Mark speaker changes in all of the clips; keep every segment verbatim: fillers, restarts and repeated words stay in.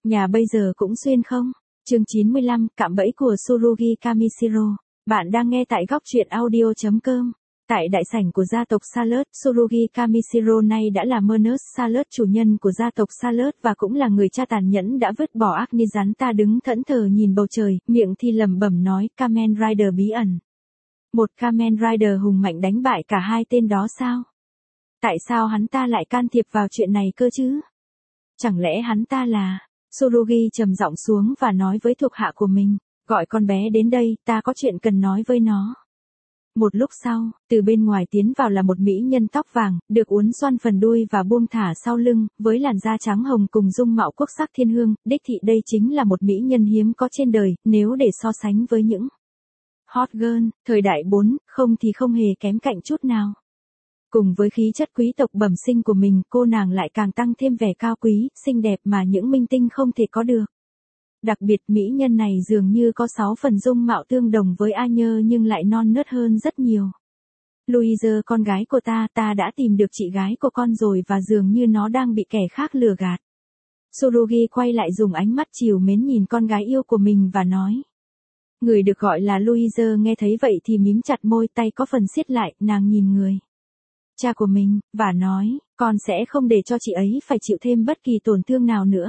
Speaker 1: Nhà bây giờ cũng xuyên không? Chương chín mươi lăm, cạm bẫy của Tsurugi Kamishiro. Bạn đang nghe tại góc truyện audio chấm com. Tại đại sảnh của gia tộc Salad, Tsurugi Kamishiro nay đã là Murnus Salad, chủ nhân của gia tộc Salad và cũng là người cha tàn nhẫn đã vứt bỏ Agni rắn ta đứng thẫn thờ nhìn bầu trời, miệng thì lẩm bẩm nói, Kamen Rider bí ẩn. Một Kamen Rider hùng mạnh đánh bại cả hai tên đó sao? Tại sao hắn ta lại can thiệp vào chuyện này cơ chứ? Chẳng lẽ hắn ta là... Tsurugi trầm giọng xuống và nói với thuộc hạ của mình, gọi con bé đến đây, ta có chuyện cần nói với nó. Một lúc sau, từ bên ngoài tiến vào là một mỹ nhân tóc vàng, được uốn xoăn phần đuôi và buông thả sau lưng, với làn da trắng hồng cùng dung mạo quốc sắc thiên hương, đích thị đây chính là một mỹ nhân hiếm có trên đời, nếu để so sánh với những hot girl, thời đại bốn, không thì không hề kém cạnh chút nào. Cùng với khí chất quý tộc bẩm sinh của mình, cô nàng lại càng tăng thêm vẻ cao quý, xinh đẹp mà những minh tinh không thể có được. Đặc biệt mỹ nhân này dường như có sáu phần dung mạo tương đồng với A Nhơ nhưng lại non nớt hơn rất nhiều. Louise, con gái của ta, ta đã tìm được chị gái của con rồi và dường như nó đang bị kẻ khác lừa gạt. Tsurugi quay lại dùng ánh mắt trìu mến nhìn con gái yêu của mình và nói. Người được gọi là Louise nghe thấy vậy thì mím chặt môi, tay có phần siết lại, nàng nhìn người cha của mình, và nói, con sẽ không để cho chị ấy phải chịu thêm bất kỳ tổn thương nào nữa.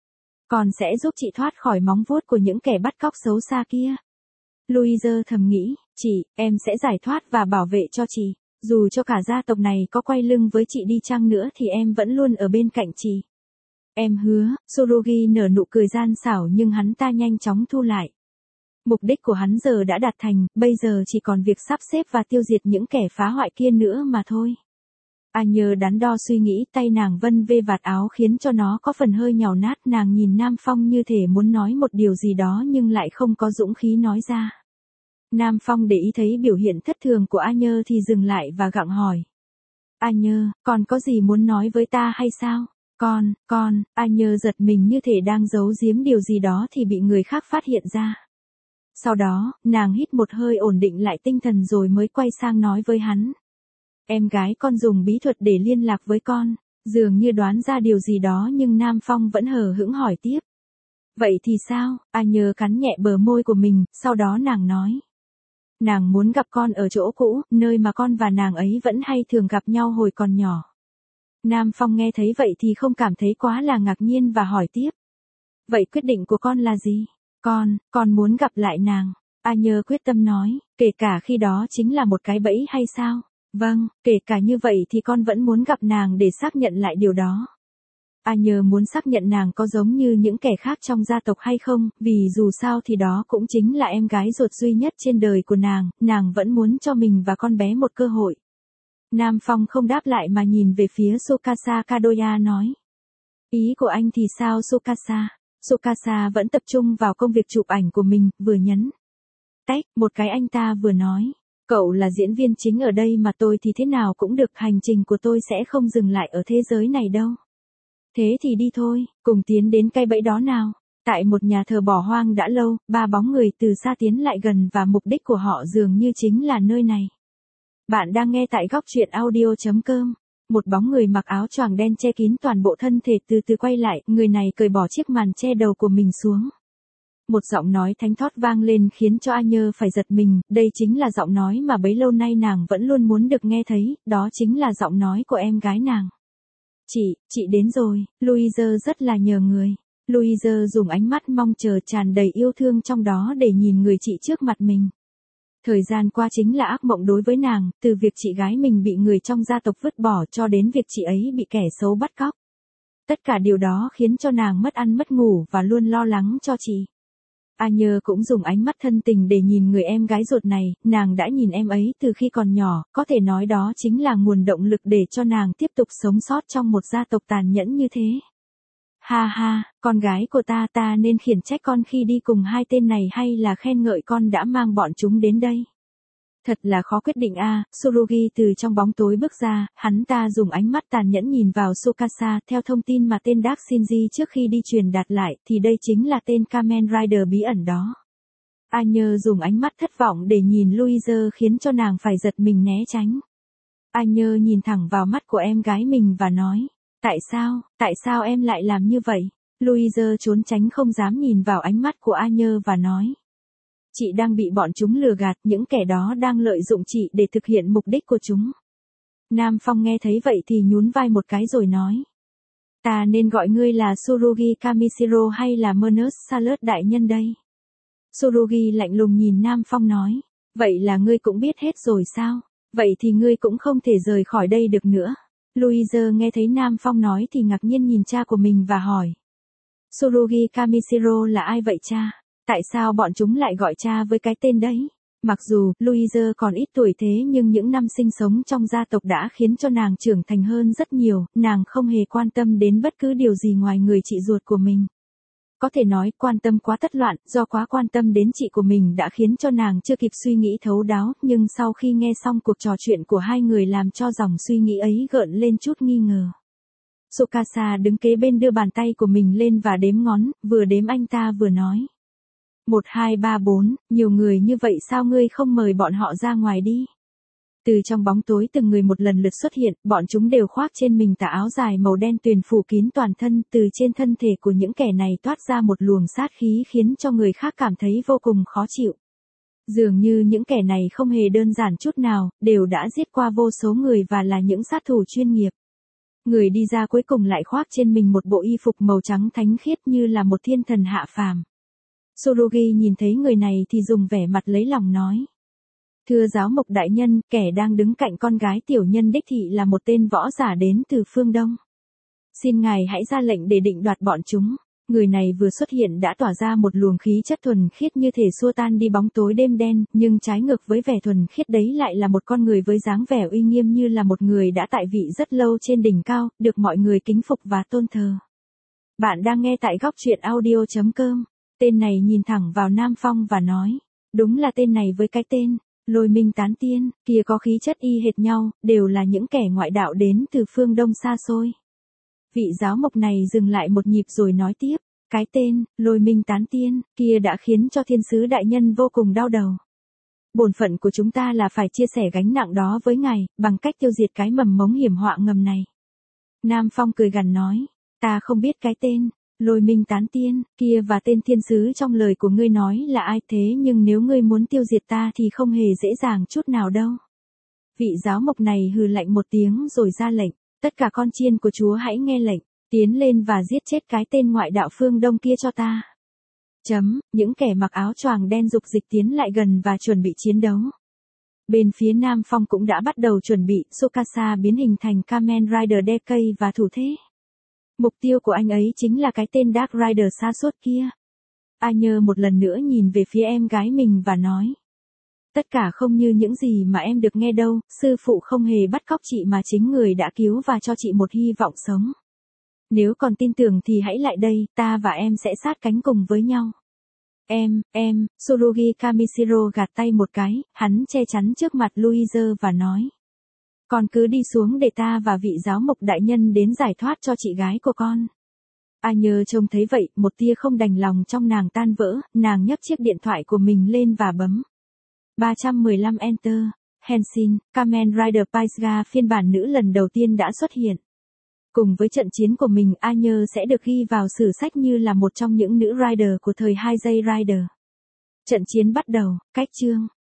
Speaker 1: Con sẽ giúp chị thoát khỏi móng vuốt của những kẻ bắt cóc xấu xa kia. Louise thầm nghĩ, chị, em sẽ giải thoát và bảo vệ cho chị. Dù cho cả gia tộc này có quay lưng với chị đi chăng nữa thì em vẫn luôn ở bên cạnh chị. Em hứa, Tsurugi nở nụ cười gian xảo nhưng hắn ta nhanh chóng thu lại. Mục đích của hắn giờ đã đạt thành, bây giờ chỉ còn việc sắp xếp và tiêu diệt những kẻ phá hoại kia nữa mà thôi. A Nhơ đắn đo suy nghĩ, tay nàng vân vê vạt áo khiến cho nó có phần hơi nhàu nát, nàng nhìn Nam Phong như thể muốn nói một điều gì đó nhưng lại không có dũng khí nói ra. Nam Phong để ý thấy biểu hiện thất thường của A Nhơ thì dừng lại và gặng hỏi. A Nhơ, con có gì muốn nói với ta hay sao? Con, con, A Nhơ giật mình như thể đang giấu giếm điều gì đó thì bị người khác phát hiện ra. Sau đó, nàng hít một hơi ổn định lại tinh thần rồi mới quay sang nói với hắn. Em gái con dùng bí thuật để liên lạc với con, dường như đoán ra điều gì đó nhưng Nam Phong vẫn hờ hững hỏi tiếp. Vậy thì sao? A Nhơ cắn nhẹ bờ môi của mình, sau đó nàng nói. Nàng muốn gặp con ở chỗ cũ, nơi mà con và nàng ấy vẫn hay thường gặp nhau hồi còn nhỏ. Nam Phong nghe thấy vậy thì không cảm thấy quá là ngạc nhiên và hỏi tiếp. Vậy quyết định của con là gì? Con, con muốn gặp lại nàng. A Nhơ quyết tâm nói, kể cả khi đó chính là một cái bẫy hay sao? Vâng, kể cả như vậy thì con vẫn muốn gặp nàng để xác nhận lại điều đó. A Nhơ muốn xác nhận nàng có giống như những kẻ khác trong gia tộc hay không, vì dù sao thì đó cũng chính là em gái ruột duy nhất trên đời của nàng, nàng vẫn muốn cho mình và con bé một cơ hội. Nam Phong không đáp lại mà nhìn về phía Tsukasa Kadoya nói. Ý của anh thì sao Tsukasa? Tsukasa vẫn tập trung vào công việc chụp ảnh của mình, vừa nhấn tách, một cái anh ta vừa nói. Cậu là diễn viên chính ở đây mà tôi thì thế nào cũng được, hành trình của tôi sẽ không dừng lại ở thế giới này đâu. Thế thì đi thôi, cùng tiến đến cái bẫy đó nào. Tại một nhà thờ bỏ hoang đã lâu, ba bóng người từ xa tiến lại gần và mục đích của họ dường như chính là nơi này. Bạn đang nghe tại góc truyện audio chấm com. Một bóng người mặc áo choàng đen che kín toàn bộ thân thể từ từ quay lại, người này cởi bỏ chiếc màn che đầu của mình xuống. Một giọng nói thánh thót vang lên khiến cho A Nhơ phải giật mình, đây chính là giọng nói mà bấy lâu nay nàng vẫn luôn muốn được nghe thấy, đó chính là giọng nói của em gái nàng. Chị, chị đến rồi, Louise rất là nhờ người. Louise dùng ánh mắt mong chờ tràn đầy yêu thương trong đó để nhìn người chị trước mặt mình. Thời gian qua chính là ác mộng đối với nàng, từ việc chị gái mình bị người trong gia tộc vứt bỏ cho đến việc chị ấy bị kẻ xấu bắt cóc. Tất cả điều đó khiến cho nàng mất ăn mất ngủ và luôn lo lắng cho chị. A Nhơ cũng dùng ánh mắt thân tình để nhìn người em gái ruột này, nàng đã nhìn em ấy từ khi còn nhỏ, có thể nói đó chính là nguồn động lực để cho nàng tiếp tục sống sót trong một gia tộc tàn nhẫn như thế. Ha ha, con gái của ta, ta nên khiển trách con khi đi cùng hai tên này hay là khen ngợi con đã mang bọn chúng đến đây? Thật là khó quyết định a. Tsurugi từ trong bóng tối bước ra, hắn ta dùng ánh mắt tàn nhẫn nhìn vào Tsukasa, theo thông tin mà tên Dark Shinji trước khi đi truyền đạt lại, thì đây chính là tên Kamen Rider bí ẩn đó. A Nhơ dùng ánh mắt thất vọng để nhìn Louise khiến cho nàng phải giật mình né tránh. A Nhơ nhìn thẳng vào mắt của em gái mình và nói, tại sao, tại sao em lại làm như vậy? Louise trốn tránh không dám nhìn vào ánh mắt của A Nhơ và nói. Chị đang bị bọn chúng lừa gạt, những kẻ đó đang lợi dụng chị để thực hiện mục đích của chúng. Nam Phong nghe thấy vậy thì nhún vai một cái rồi nói. Ta nên gọi ngươi là Tsurugi Kamishiro hay là Manus Salad đại nhân đây? Tsurugi lạnh lùng nhìn Nam Phong nói. Vậy là ngươi cũng biết hết rồi sao? Vậy thì ngươi cũng không thể rời khỏi đây được nữa. Louise nghe thấy Nam Phong nói thì ngạc nhiên nhìn cha của mình và hỏi. Tsurugi Kamishiro là ai vậy cha? Tại sao bọn chúng lại gọi cha với cái tên đấy? Mặc dù Louise còn ít tuổi thế nhưng những năm sinh sống trong gia tộc đã khiến cho nàng trưởng thành hơn rất nhiều, nàng không hề quan tâm đến bất cứ điều gì ngoài người chị ruột của mình. Có thể nói quan tâm quá thất loạn, do quá quan tâm đến chị của mình đã khiến cho nàng chưa kịp suy nghĩ thấu đáo, nhưng sau khi nghe xong cuộc trò chuyện của hai người làm cho dòng suy nghĩ ấy gợn lên chút nghi ngờ. Tsukasa đứng kế bên đưa bàn tay của mình lên và đếm ngón, vừa đếm anh ta vừa nói. Một hai ba bốn, nhiều người như vậy sao ngươi không mời bọn họ ra ngoài đi? Từ trong bóng tối từng người một lần lượt xuất hiện, bọn chúng đều khoác trên mình tà áo dài màu đen tuyền phủ kín toàn thân, từ trên thân thể của những kẻ này toát ra một luồng sát khí khiến cho người khác cảm thấy vô cùng khó chịu. Dường như những kẻ này không hề đơn giản chút nào, đều đã giết qua vô số người và là những sát thủ chuyên nghiệp. Người đi ra cuối cùng lại khoác trên mình một bộ y phục màu trắng thánh khiết như là một thiên thần hạ phàm. Tsurugi nhìn thấy người này thì dùng vẻ mặt lấy lòng nói. Thưa giáo mục đại nhân, kẻ đang đứng cạnh con gái tiểu nhân đích thị là một tên võ giả đến từ phương Đông. Xin ngài hãy ra lệnh để định đoạt bọn chúng. Người này vừa xuất hiện đã tỏa ra một luồng khí chất thuần khiết như thể xua tan đi bóng tối đêm đen, nhưng trái ngược với vẻ thuần khiết đấy lại là một con người với dáng vẻ uy nghiêm như là một người đã tại vị rất lâu trên đỉnh cao, được mọi người kính phục và tôn thờ. Bạn đang nghe tại góc truyện audio chấm com. Tên này nhìn thẳng vào Nam Phong và nói. Đúng là tên này với cái tên Lôi Minh Tán Tiên, kia có khí chất y hệt nhau, đều là những kẻ ngoại đạo đến từ phương Đông xa xôi. Vị giáo mục này dừng lại một nhịp rồi nói tiếp, cái tên Lôi Minh Tán Tiên kia đã khiến cho thiên sứ đại nhân vô cùng đau đầu. Bổn phận của chúng ta là phải chia sẻ gánh nặng đó với ngài, bằng cách tiêu diệt cái mầm mống hiểm họa ngầm này. Nam Phong cười gằn nói, ta không biết cái tên Lôi Minh Tán Tiên kia và tên thiên sứ trong lời của ngươi nói là ai thế, nhưng nếu ngươi muốn tiêu diệt ta thì không hề dễ dàng chút nào đâu. Vị giáo mục này hừ lạnh một tiếng rồi ra lệnh, tất cả con chiên của Chúa hãy nghe lệnh, tiến lên và giết chết cái tên ngoại đạo phương Đông kia cho ta. Chấm, những kẻ mặc áo choàng đen dục dịch tiến lại gần và chuẩn bị chiến đấu. Bên phía Nam Phong cũng đã bắt đầu chuẩn bị, Tsukasa biến hình thành Kamen Rider Decay và thủ thế. Mục tiêu của anh ấy chính là cái tên Dark Rider sa sút kia. A Nhơ một lần nữa nhìn về phía em gái mình và nói. Tất cả không như những gì mà em được nghe đâu, sư phụ không hề bắt cóc chị mà chính người đã cứu và cho chị một hy vọng sống. Nếu còn tin tưởng thì hãy lại đây, ta và em sẽ sát cánh cùng với nhau. Em, em, Tsurugi Kamishiro gạt tay một cái, hắn che chắn trước mặt Louise và nói. Con cứ đi xuống để ta và vị giáo mục đại nhân đến giải thoát cho chị gái của con. A Nhơ trông thấy vậy, một tia không đành lòng trong nàng tan vỡ, nàng nhấc chiếc điện thoại của mình lên và bấm. ba trăm mười lăm Enter, Henshin, Kamen Rider Paisga phiên bản nữ lần đầu tiên đã xuất hiện. Cùng với trận chiến của mình, A Nhơ sẽ được ghi vào sử sách như là một trong những nữ rider của thời hai giây rider. Trận chiến bắt đầu, cách chương.